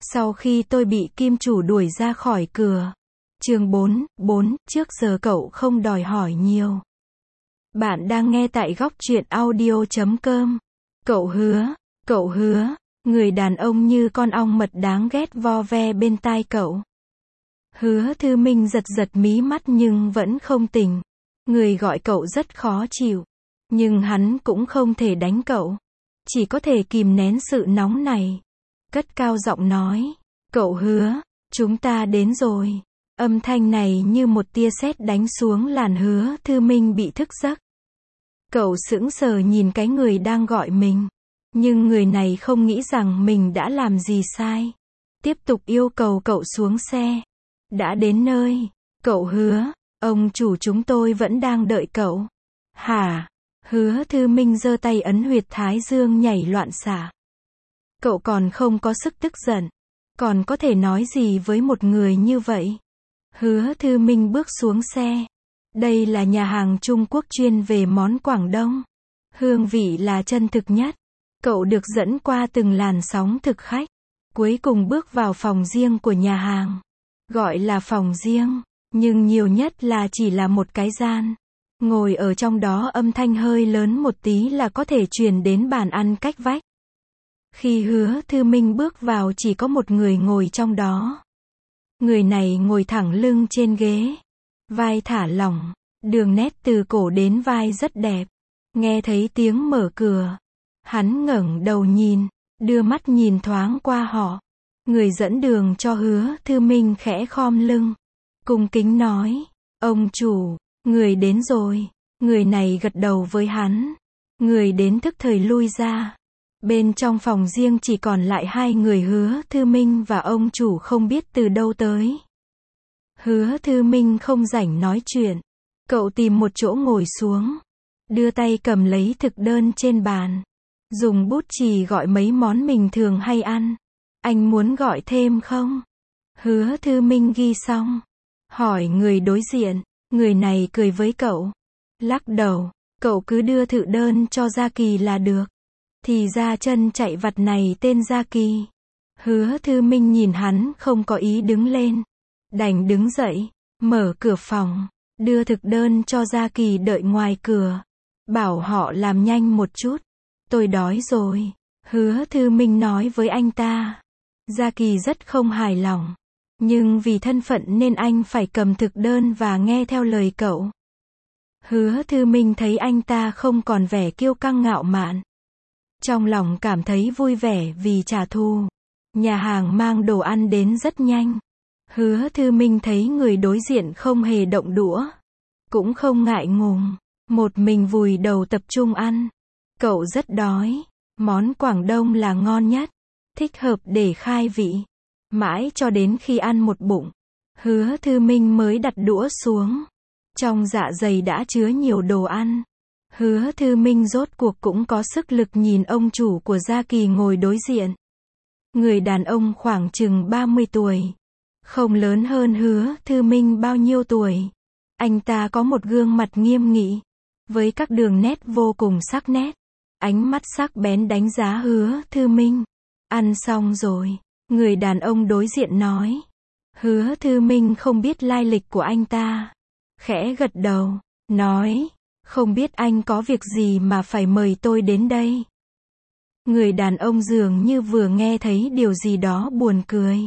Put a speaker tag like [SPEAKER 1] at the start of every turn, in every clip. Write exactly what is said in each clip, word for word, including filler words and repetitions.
[SPEAKER 1] Sau khi tôi bị kim chủ đuổi ra khỏi cửa. Chương bốn, bốn, trước giờ cậu không đòi hỏi nhiều. Bạn đang nghe tại góc truyện audio chấm com. Cậu hứa, cậu hứa, người đàn ông như con ong mật đáng ghét vo ve bên tai cậu. Hứa Thư Minh giật giật mí mắt nhưng vẫn không tỉnh. Người gọi cậu rất khó chịu. Nhưng hắn cũng không thể đánh cậu. Chỉ có thể kìm nén sự nóng này. Cất cao giọng nói. Cậu hứa, chúng ta đến rồi. Âm thanh này như một tia sét đánh xuống làn Hứa Thư Minh bị thức giấc. Cậu sững sờ nhìn cái người đang gọi mình. Nhưng người này không nghĩ rằng mình đã làm gì sai. Tiếp tục yêu cầu cậu xuống xe. Đã đến nơi. Cậu hứa, ông chủ chúng tôi vẫn đang đợi cậu. Hả? Hứa Thư Minh giơ tay ấn huyệt thái dương nhảy loạn xạ. Cậu còn không có sức tức giận. Còn có thể nói gì với một người như vậy? Hứa Thư Minh bước xuống xe. Đây là nhà hàng Trung Quốc chuyên về món Quảng Đông. Hương vị là chân thực nhất. Cậu được dẫn qua từng làn sóng thực khách. Cuối cùng bước vào phòng riêng của nhà hàng. Gọi là phòng riêng, nhưng nhiều nhất là chỉ là một cái gian. Ngồi ở trong đó âm thanh hơi lớn một tí là có thể truyền đến bàn ăn cách vách. Khi Hứa Thư Minh bước vào chỉ có một người ngồi trong đó. Người này ngồi thẳng lưng trên ghế. Vai thả lỏng, đường nét từ cổ đến vai rất đẹp. Nghe thấy tiếng mở cửa. Hắn ngẩng đầu nhìn, đưa mắt nhìn thoáng qua họ. Người dẫn đường cho Hứa Thư Minh khẽ khom lưng. Cung kính nói, ông chủ, người đến rồi. Người này gật đầu với hắn. Người đến thức thời lui ra. Bên trong phòng riêng chỉ còn lại hai người Hứa Thư Minh và ông chủ không biết từ đâu tới. Hứa Thư Minh không rảnh nói chuyện. Cậu tìm một chỗ ngồi xuống. Đưa tay cầm lấy thực đơn trên bàn. Dùng bút chì gọi mấy món mình thường hay ăn. Anh muốn gọi thêm không? Hứa Thư Minh ghi xong. Hỏi người đối diện. Người này cười với cậu. Lắc đầu. Cậu cứ đưa thực đơn cho Gia Kỳ là được. Thì ra chân chạy vặt này tên Gia Kỳ. Hứa Thư Minh nhìn hắn không có ý đứng lên. Đành đứng dậy. Mở cửa phòng. Đưa thực đơn cho Gia Kỳ đợi ngoài cửa. Bảo họ làm nhanh một chút. Tôi đói rồi. Hứa Thư Minh nói với anh ta. Gia Kỳ rất không hài lòng. Nhưng vì thân phận nên anh phải cầm thực đơn và nghe theo lời cậu. Hứa Thư Minh thấy anh ta không còn vẻ kiêu căng ngạo mạn. Trong lòng cảm thấy vui vẻ vì trả thù. Nhà hàng mang đồ ăn đến rất nhanh. Hứa Thư Minh thấy người đối diện không hề động đũa. Cũng không ngại ngùng. Một mình vùi đầu tập trung ăn. Cậu rất đói. Món Quảng Đông là ngon nhất. Thích hợp để khai vị. Mãi cho đến khi ăn một bụng. Hứa Thư Minh mới đặt đũa xuống. Trong dạ dày đã chứa nhiều đồ ăn. Hứa Thư Minh rốt cuộc cũng có sức lực nhìn ông chủ của Gia Kỳ ngồi đối diện. Người đàn ông khoảng chừng ba mươi tuổi. Không lớn hơn Hứa Thư Minh bao nhiêu tuổi. Anh ta có một gương mặt nghiêm nghị. Với các đường nét vô cùng sắc nét. Ánh mắt sắc bén đánh giá Hứa Thư Minh. Ăn xong rồi. Người đàn ông đối diện nói. Hứa Thư Minh không biết lai lịch của anh ta. Khẽ gật đầu. Nói. Không biết anh có việc gì mà phải mời tôi đến đây. Người đàn ông dường như vừa nghe thấy điều gì đó buồn cười.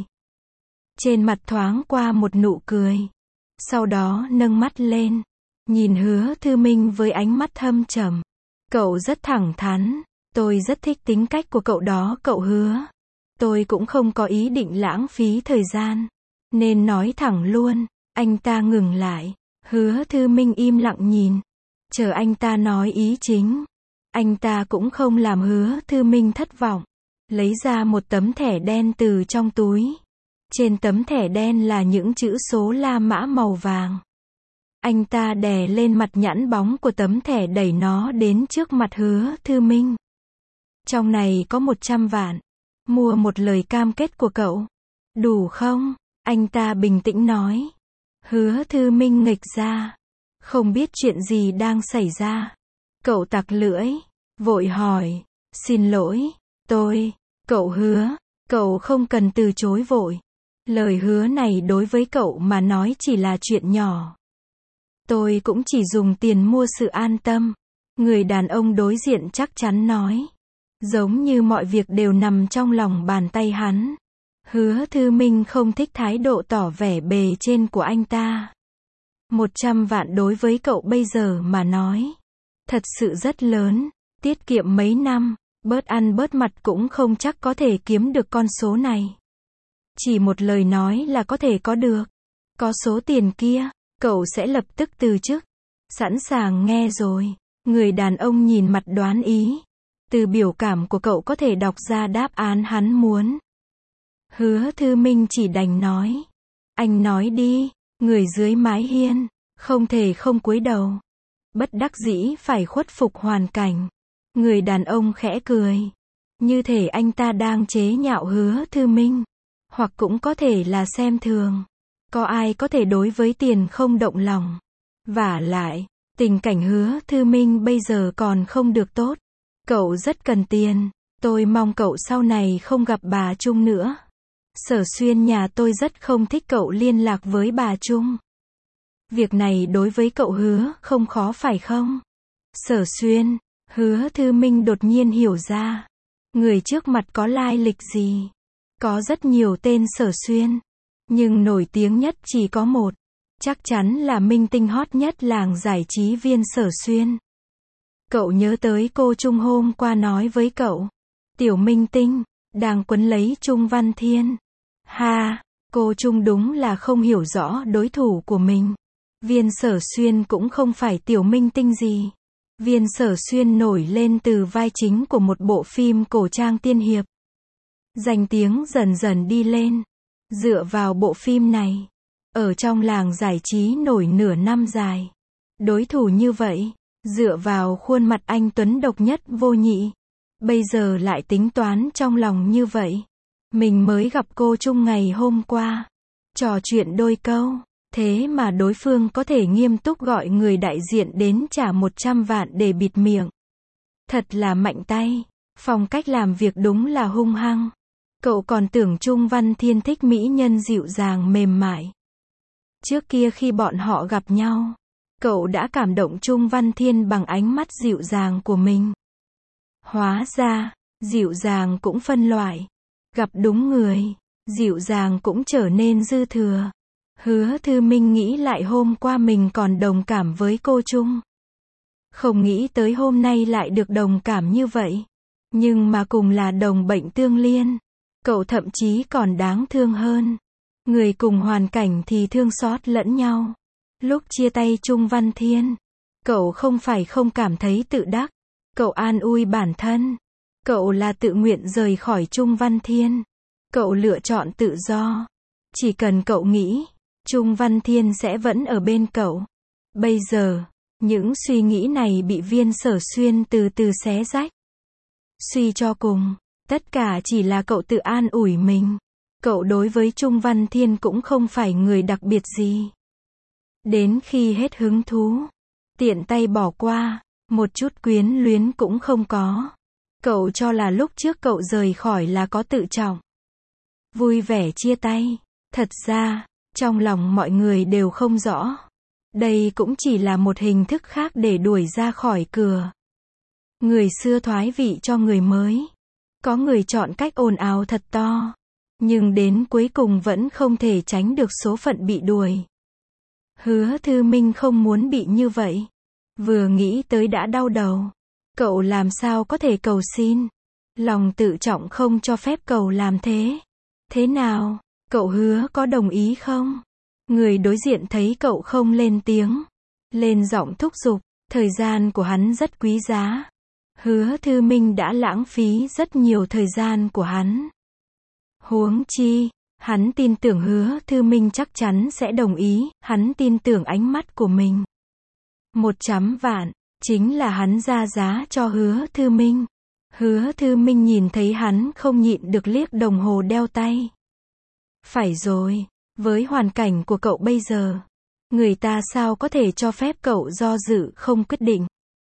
[SPEAKER 1] Trên mặt thoáng qua một nụ cười. Sau đó nâng mắt lên. Nhìn Hứa Thư Minh với ánh mắt thâm trầm. Cậu rất thẳng thắn. Tôi rất thích tính cách của cậu đó cậu Hứa. Tôi cũng không có ý định lãng phí thời gian. Nên nói thẳng luôn. Anh ta ngừng lại. Hứa Thư Minh im lặng nhìn. Chờ anh ta nói ý chính. Anh ta cũng không làm Hứa Thư Minh thất vọng. Lấy ra một tấm thẻ đen từ trong túi. Trên tấm thẻ đen là những chữ số La Mã màu vàng. Anh ta đè lên mặt nhẵn bóng của tấm thẻ đẩy nó đến trước mặt Hứa Thư Minh. Trong này có một trăm vạn. Mua một lời cam kết của cậu. Đủ không? Anh ta bình tĩnh nói. Hứa Thư Minh nghịch ra. Không biết chuyện gì đang xảy ra. Cậu tặc lưỡi. Vội hỏi. Xin lỗi. Tôi. Cậu Hứa. Cậu không cần từ chối vội. Lời hứa này đối với cậu mà nói chỉ là chuyện nhỏ. Tôi cũng chỉ dùng tiền mua sự an tâm. Người đàn ông đối diện chắc chắn nói. Giống như mọi việc đều nằm trong lòng bàn tay hắn. Hứa Thư Minh không thích thái độ tỏ vẻ bề trên của anh ta. Một trăm vạn đối với cậu bây giờ mà nói. Thật sự rất lớn. Tiết kiệm mấy năm, bớt ăn bớt mặt cũng không chắc có thể kiếm được con số này. Chỉ một lời nói là có thể có được. Có số tiền kia, cậu sẽ lập tức từ chức. Sẵn sàng nghe rồi. Người đàn ông nhìn mặt đoán ý. Từ biểu cảm của cậu có thể đọc ra đáp án hắn muốn. Hứa Thư Minh chỉ đành nói. Anh nói đi. Người dưới mái hiên, không thể không cúi đầu. Bất đắc dĩ phải khuất phục hoàn cảnh. Người đàn ông khẽ cười. Như thể anh ta đang chế nhạo Hứa Thư Minh. Hoặc cũng có thể là xem thường. Có ai có thể đối với tiền không động lòng. Vả lại, tình cảnh Hứa Thư Minh bây giờ còn không được tốt. Cậu rất cần tiền. Tôi mong cậu sau này không gặp bà Trung nữa. Sở Xuyên nhà tôi rất không thích cậu liên lạc với bà Trung. Việc này đối với cậu Hứa không khó phải không? Sở Xuyên, Hứa Thư Minh đột nhiên hiểu ra. Người trước mặt có lai lịch gì? Có rất nhiều tên Sở Xuyên. Nhưng nổi tiếng nhất chỉ có một. Chắc chắn là minh tinh hot nhất làng giải trí viên Sở Xuyên. Cậu nhớ tới cô Trung hôm qua nói với cậu. Tiểu minh tinh, đang quấn lấy Trung Văn Thiên. Ha, cô Trung đúng là không hiểu rõ đối thủ của mình. Viên Sở Xuyên cũng không phải tiểu minh tinh gì. Viên Sở Xuyên nổi lên từ vai chính của một bộ phim cổ trang tiên hiệp. Danh tiếng dần dần đi lên. Dựa vào bộ phim này, ở trong làng giải trí nổi nửa năm dài. Đối thủ như vậy, dựa vào khuôn mặt anh tuấn độc nhất vô nhị. Bây giờ lại tính toán trong lòng như vậy. Mình mới gặp cô Trung ngày hôm qua. Trò chuyện đôi câu. Thế mà đối phương có thể nghiêm túc gọi người đại diện đến trả một trăm vạn để bịt miệng. Thật là mạnh tay. Phong cách làm việc đúng là hung hăng. Cậu còn tưởng Trung Văn Thiên thích mỹ nhân dịu dàng mềm mại. Trước kia khi bọn họ gặp nhau, cậu đã cảm động Trung Văn Thiên bằng ánh mắt dịu dàng của mình. Hóa ra, dịu dàng cũng phân loại. Gặp đúng người, dịu dàng cũng trở nên dư thừa. Hứa Thư Minh nghĩ lại hôm qua mình còn đồng cảm với cô Trung. Không nghĩ tới hôm nay lại được đồng cảm như vậy. Nhưng mà cùng là đồng bệnh tương liên. Cậu thậm chí còn đáng thương hơn. Người cùng hoàn cảnh thì thương xót lẫn nhau. Lúc chia tay Trung Văn Thiên, cậu không phải không cảm thấy tự đắc. Cậu an ủi bản thân. Cậu là tự nguyện rời khỏi Trung Văn Thiên. Cậu lựa chọn tự do. Chỉ cần cậu nghĩ, Trung Văn Thiên sẽ vẫn ở bên cậu. Bây giờ, những suy nghĩ này bị Viên Sở Xuyên từ từ xé rách. Suy cho cùng, tất cả chỉ là cậu tự an ủi mình. Cậu đối với Trung Văn Thiên cũng không phải người đặc biệt gì. Đến khi hết hứng thú, tiện tay bỏ qua, một chút quyến luyến cũng không có. Cậu cho là lúc trước cậu rời khỏi là có tự trọng. Vui vẻ chia tay. Thật ra, trong lòng mọi người đều không rõ. Đây cũng chỉ là một hình thức khác để đuổi ra khỏi cửa. Người xưa thoái vị cho người mới. Có người chọn cách ồn ào thật to. Nhưng đến cuối cùng vẫn không thể tránh được số phận bị đuổi. Hứa Thư Minh không muốn bị như vậy. Vừa nghĩ tới đã đau đầu. Cậu làm sao có thể cầu xin. Lòng tự trọng không cho phép cậu làm thế. Thế nào, cậu Hứa có đồng ý không? Người đối diện thấy cậu không lên tiếng. Lên giọng thúc giục. Thời gian của hắn rất quý giá. Hứa Thư Minh đã lãng phí rất nhiều thời gian của hắn. Huống chi, hắn tin tưởng Hứa Thư Minh chắc chắn sẽ đồng ý. Hắn tin tưởng ánh mắt của mình. Một trăm vạn, chính là hắn ra giá cho Hứa Thư Minh. Hứa Thư Minh nhìn thấy hắn không nhịn được liếc đồng hồ đeo tay. Phải rồi, với hoàn cảnh của cậu bây giờ, người ta sao có thể cho phép cậu do dự không quyết định.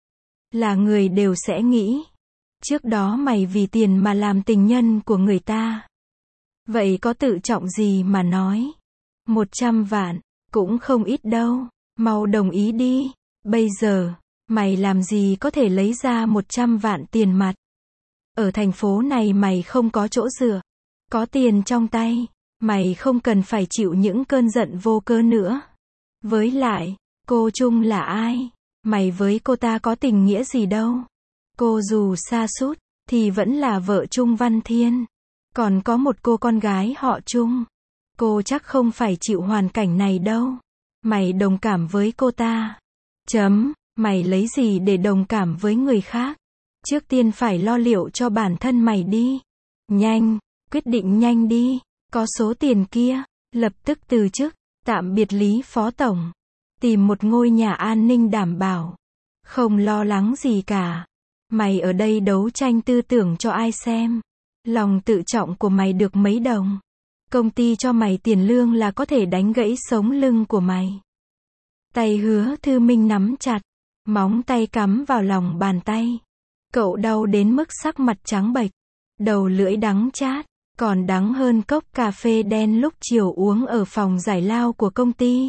[SPEAKER 1] Là người đều sẽ nghĩ, trước đó mày vì tiền mà làm tình nhân của người ta. Vậy có tự trọng gì mà nói. Một trăm vạn, cũng không ít đâu. Mau đồng ý đi. Bây giờ, mày làm gì có thể lấy ra một trăm vạn tiền mặt. Ở thành phố này mày không có chỗ dựa. Có tiền trong tay, mày không cần phải chịu những cơn giận vô cớ nữa. Với lại, cô Trung là ai? Mày với cô ta có tình nghĩa gì đâu. Cô dù sa sút thì vẫn là vợ Trung Văn Thiên. Còn có một cô con gái họ Trung. Cô chắc không phải chịu hoàn cảnh này đâu. Mày đồng cảm với cô ta. Chấm, mày lấy gì để đồng cảm với người khác? Trước tiên phải lo liệu cho bản thân mày đi. Nhanh, quyết định nhanh đi. Có số tiền kia, lập tức từ chức, tạm biệt Lý Phó Tổng. Tìm một ngôi nhà an ninh đảm bảo. Không lo lắng gì cả. Mày ở đây đấu tranh tư tưởng cho ai xem. Lòng tự trọng của mày được mấy đồng. Công ty cho mày tiền lương là có thể đánh gãy sống lưng của mày. Tay Hứa Thư Minh nắm chặt. Móng tay cắm vào lòng bàn tay. Cậu đau đến mức sắc mặt trắng bệch. Đầu lưỡi đắng chát. Còn đắng hơn cốc cà phê đen lúc chiều uống ở phòng giải lao của công ty.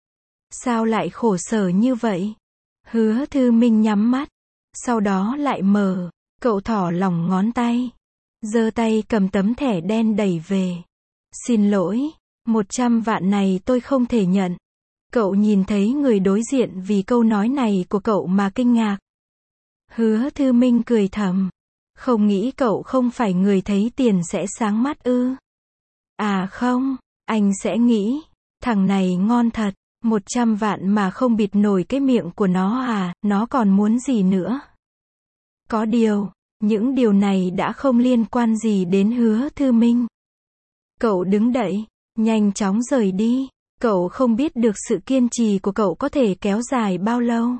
[SPEAKER 1] Sao lại khổ sở như vậy? Hứa Thư Minh nhắm mắt. Sau đó lại mở. Cậu thỏ lỏng ngón tay. Giơ tay cầm tấm thẻ đen đẩy về. Xin lỗi, một trăm vạn này tôi không thể nhận. Cậu nhìn thấy người đối diện vì câu nói này của cậu mà kinh ngạc. Hứa Thư Minh cười thầm. Không nghĩ cậu không phải người thấy tiền sẽ sáng mắt ư. À không, anh sẽ nghĩ, thằng này ngon thật, một trăm vạn mà không bịt nổi cái miệng của nó à, nó còn muốn gì nữa. Có điều, những điều này đã không liên quan gì đến Hứa Thư Minh. Cậu đứng dậy, nhanh chóng rời đi. Cậu không biết được sự kiên trì của cậu có thể kéo dài bao lâu.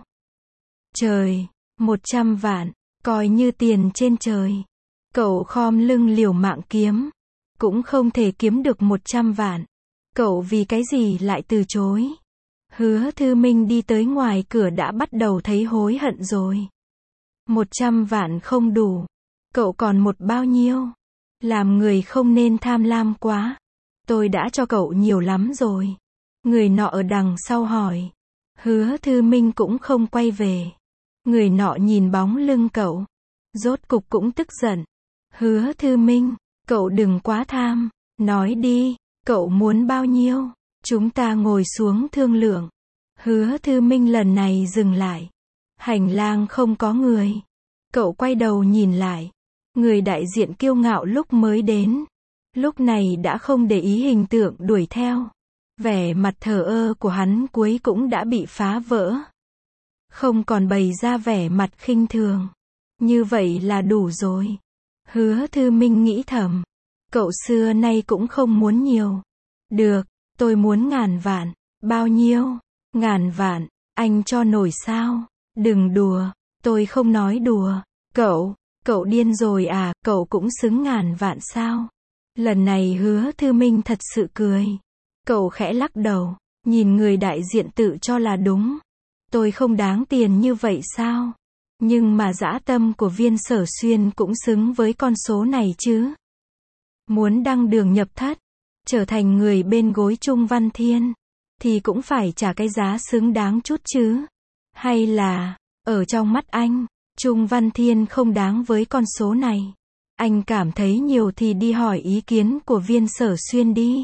[SPEAKER 1] Trời, một trăm vạn, coi như tiền trên trời. Cậu khom lưng liều mạng kiếm. Cũng không thể kiếm được một trăm vạn. Cậu vì cái gì lại từ chối. Hứa Thư Minh đi tới ngoài cửa đã bắt đầu thấy hối hận rồi. Một trăm vạn không đủ. Cậu còn một bao nhiêu? Làm người không nên tham lam quá. Tôi đã cho cậu nhiều lắm rồi. Người nọ ở đằng sau hỏi. Hứa Thư Minh cũng không quay về. Người nọ nhìn bóng lưng cậu. Rốt cục cũng tức giận. Hứa Thư Minh, cậu đừng quá tham. Nói đi, cậu muốn bao nhiêu? Chúng ta ngồi xuống thương lượng. Hứa Thư Minh lần này dừng lại. Hành lang không có người. Cậu quay đầu nhìn lại. Người đại diện kiêu ngạo lúc mới đến. Lúc này đã không để ý hình tượng đuổi theo. Vẻ mặt thờ ơ của hắn cuối cũng đã bị phá vỡ. Không còn bày ra vẻ mặt khinh thường. Như vậy là đủ rồi. Hứa Thư Minh nghĩ thầm. Cậu xưa nay cũng không muốn nhiều. Được, tôi muốn ngàn vạn. Bao nhiêu? Ngàn vạn. Anh cho nổi sao? Đừng đùa. Tôi không nói đùa. Cậu, cậu điên rồi à? Cậu cũng xứng ngàn vạn sao? Lần này Hứa Thư Minh thật sự cười. Cậu khẽ lắc đầu. Nhìn người đại diện tự cho là đúng. Tôi không đáng tiền như vậy sao? Nhưng mà dã tâm của Viên Sở Xuyên cũng xứng với con số này chứ. Muốn đăng đường nhập thất, trở thành người bên gối Trung Văn Thiên, thì cũng phải trả cái giá xứng đáng chút chứ. Hay là, ở trong mắt anh, Trung Văn Thiên không đáng với con số này. Anh cảm thấy nhiều thì đi hỏi ý kiến của Viên Sở Xuyên đi.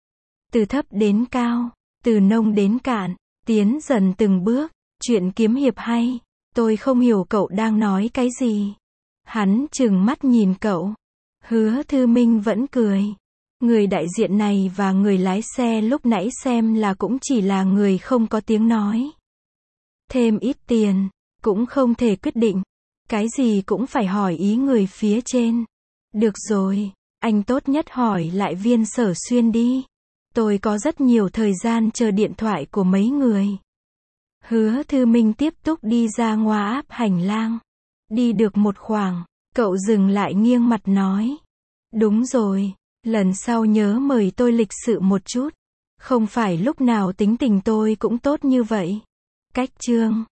[SPEAKER 1] Từ thấp đến cao, từ nông đến cạn, tiến dần từng bước, chuyện kiếm hiệp hay. Tôi không hiểu cậu đang nói cái gì. Hắn trừng mắt nhìn cậu. Hứa Thư Minh vẫn cười. Người đại diện này và người lái xe lúc nãy xem là cũng chỉ là người không có tiếng nói. Thêm ít tiền, cũng không thể quyết định. Cái gì cũng phải hỏi ý người phía trên. Được rồi, anh tốt nhất hỏi lại Viên Sở Xuyên đi. Tôi có rất nhiều thời gian chờ điện thoại của mấy người. Hứa Thư Minh tiếp tục đi ra ngoài áp hành lang. Đi được một khoảng, cậu dừng lại nghiêng mặt nói. Đúng rồi, lần sau nhớ mời tôi lịch sự một chút. Không phải lúc nào tính tình tôi cũng tốt như vậy. Cách chương